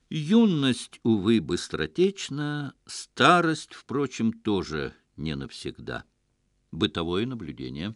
Юность, увы, быстротечна, старость, впрочем, тоже не навсегда. Бытовое наблюдение.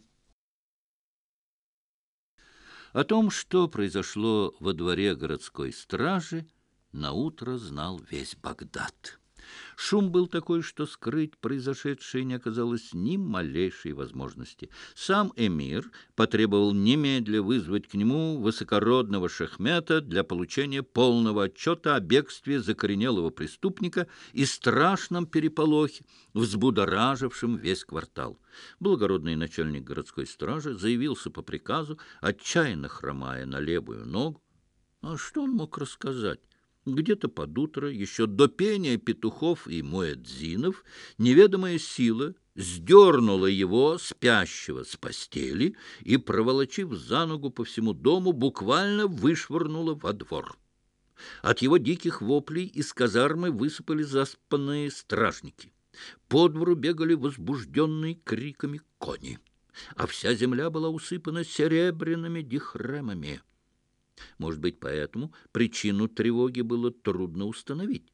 О том, что произошло во дворе городской стражи, наутро знал весь Багдад. Шум был такой, что скрыть произошедшее не оказалось ни малейшей возможности. Сам эмир потребовал немедля вызвать к нему высокородного Шахмета для получения полного отчета о бегстве закоренелого преступника и страшном переполохе, взбудоражившем весь квартал. Благородный начальник городской стражи заявился по приказу, отчаянно хромая на левую ногу. А что он мог рассказать? Где-то под утро, еще до пения петухов и муэдзинов, неведомая сила сдернула его, спящего, с постели и, проволочив за ногу по всему дому, буквально вышвырнула во двор. От его диких воплей из казармы высыпали заспанные стражники. По двору бегали возбужденные криками кони, а вся земля была усыпана серебряными дихремами. Может быть, поэтому причину тревоги было трудно установить.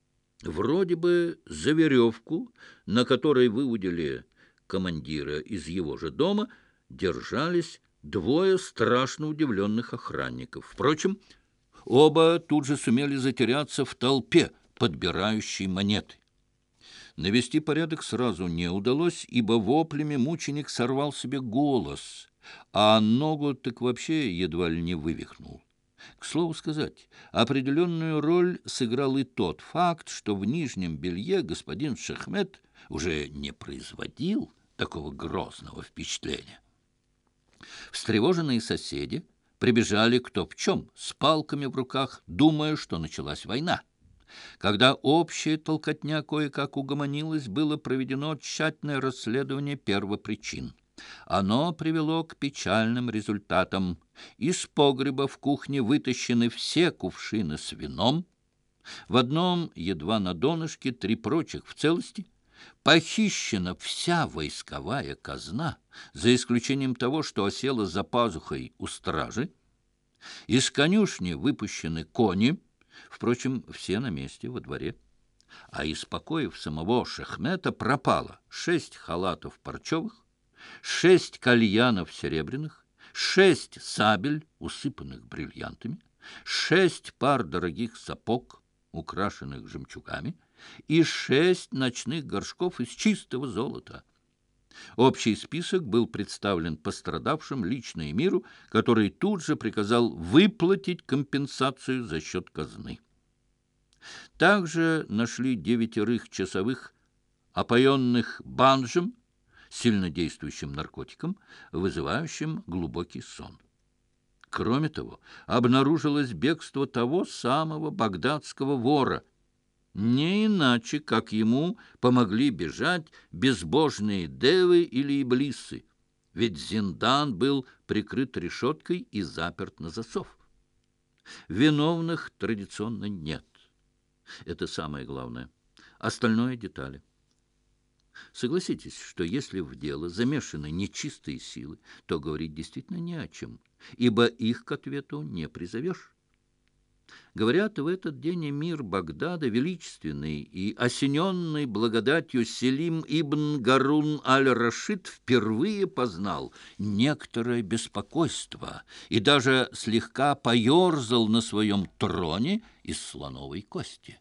Вроде бы за веревку, на которой выудили командира из его же дома, держались двое страшно удивленных охранников. Впрочем, оба тут же сумели затеряться в толпе, подбирающей монеты. Навести порядок сразу не удалось, ибо воплями мученик сорвал себе голос, а ногу так вообще едва ли не вывихнул. К слову сказать, определенную роль сыграл и тот факт, что в нижнем белье господин Шахмет уже не производил такого грозного впечатления. Встревоженные соседи прибежали кто в чем, с палками в руках, думая, что началась война. Когда общая толкотня кое-как угомонилась, было проведено тщательное расследование первопричин. Оно привело к печальным результатам. Из погреба в кухне вытащены все кувшины с вином. В одном едва на донышке, 3 прочих в целости. Похищена вся войсковая казна, за исключением того, что осела за пазухой у стражи. Из конюшни выпущены кони, впрочем, все на месте во дворе. А из покоев самого Шахмета пропало 6 халатов парчевых, 6 кальянов серебряных, 6 сабель, усыпанных бриллиантами, 6 пар дорогих сапог, украшенных жемчугами, и 6 ночных горшков из чистого золота. Общий список был представлен пострадавшим лично эмиру, который тут же приказал выплатить компенсацию за счет казны. Также нашли 9 часовых, опоенных банджем, сильнодействующим наркотиком, вызывающим глубокий сон. Кроме того, обнаружилось бегство того самого багдадского вора. Не иначе, как ему помогли бежать безбожные девы или иблисы, ведь Зиндан был прикрыт решеткой и заперт на засов. Виновных традиционно нет. Это самое главное. Остальное — детали. Согласитесь, что если в дело замешаны нечистые силы, то говорить действительно не о чем, ибо их к ответу не призовешь. Говорят, в этот день эмир Багдада, величественный и осененный благодатью Селим ибн Гарун аль-Рашид, впервые познал некоторое беспокойство и даже слегка поерзал на своем троне из слоновой кости.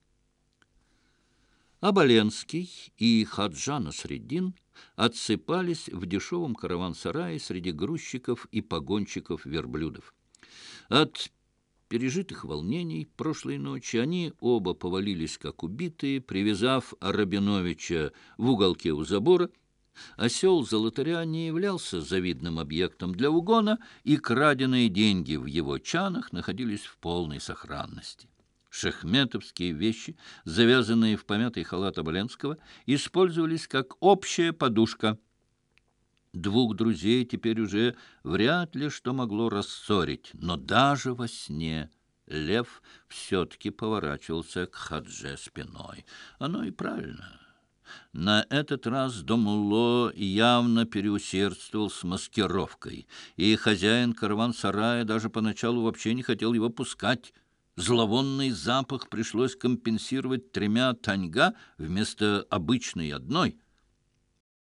Оболенский и Хаджа Насреддин отсыпались в дешевом караван-сарае среди грузчиков и погонщиков верблюдов. От пережитых волнений прошлой ночи они оба повалились, как убитые, привязав Рабиновича в уголке у забора. Осел золотаря не являлся завидным объектом для угона, и краденые деньги в его чанах находились в полной сохранности. Шахметовские вещи, завязанные в помятый халат Оболенского, использовались как общая подушка. Двух друзей теперь уже вряд ли что могло рассорить, но даже во сне Лев все-таки поворачивался к Хадже спиной. Оно и правильно. На этот раз Домулло явно переусердствовал с маскировкой, и хозяин караван-сарая даже поначалу вообще не хотел его пускать. Зловонный запах пришлось компенсировать 3 таньга вместо обычной одной.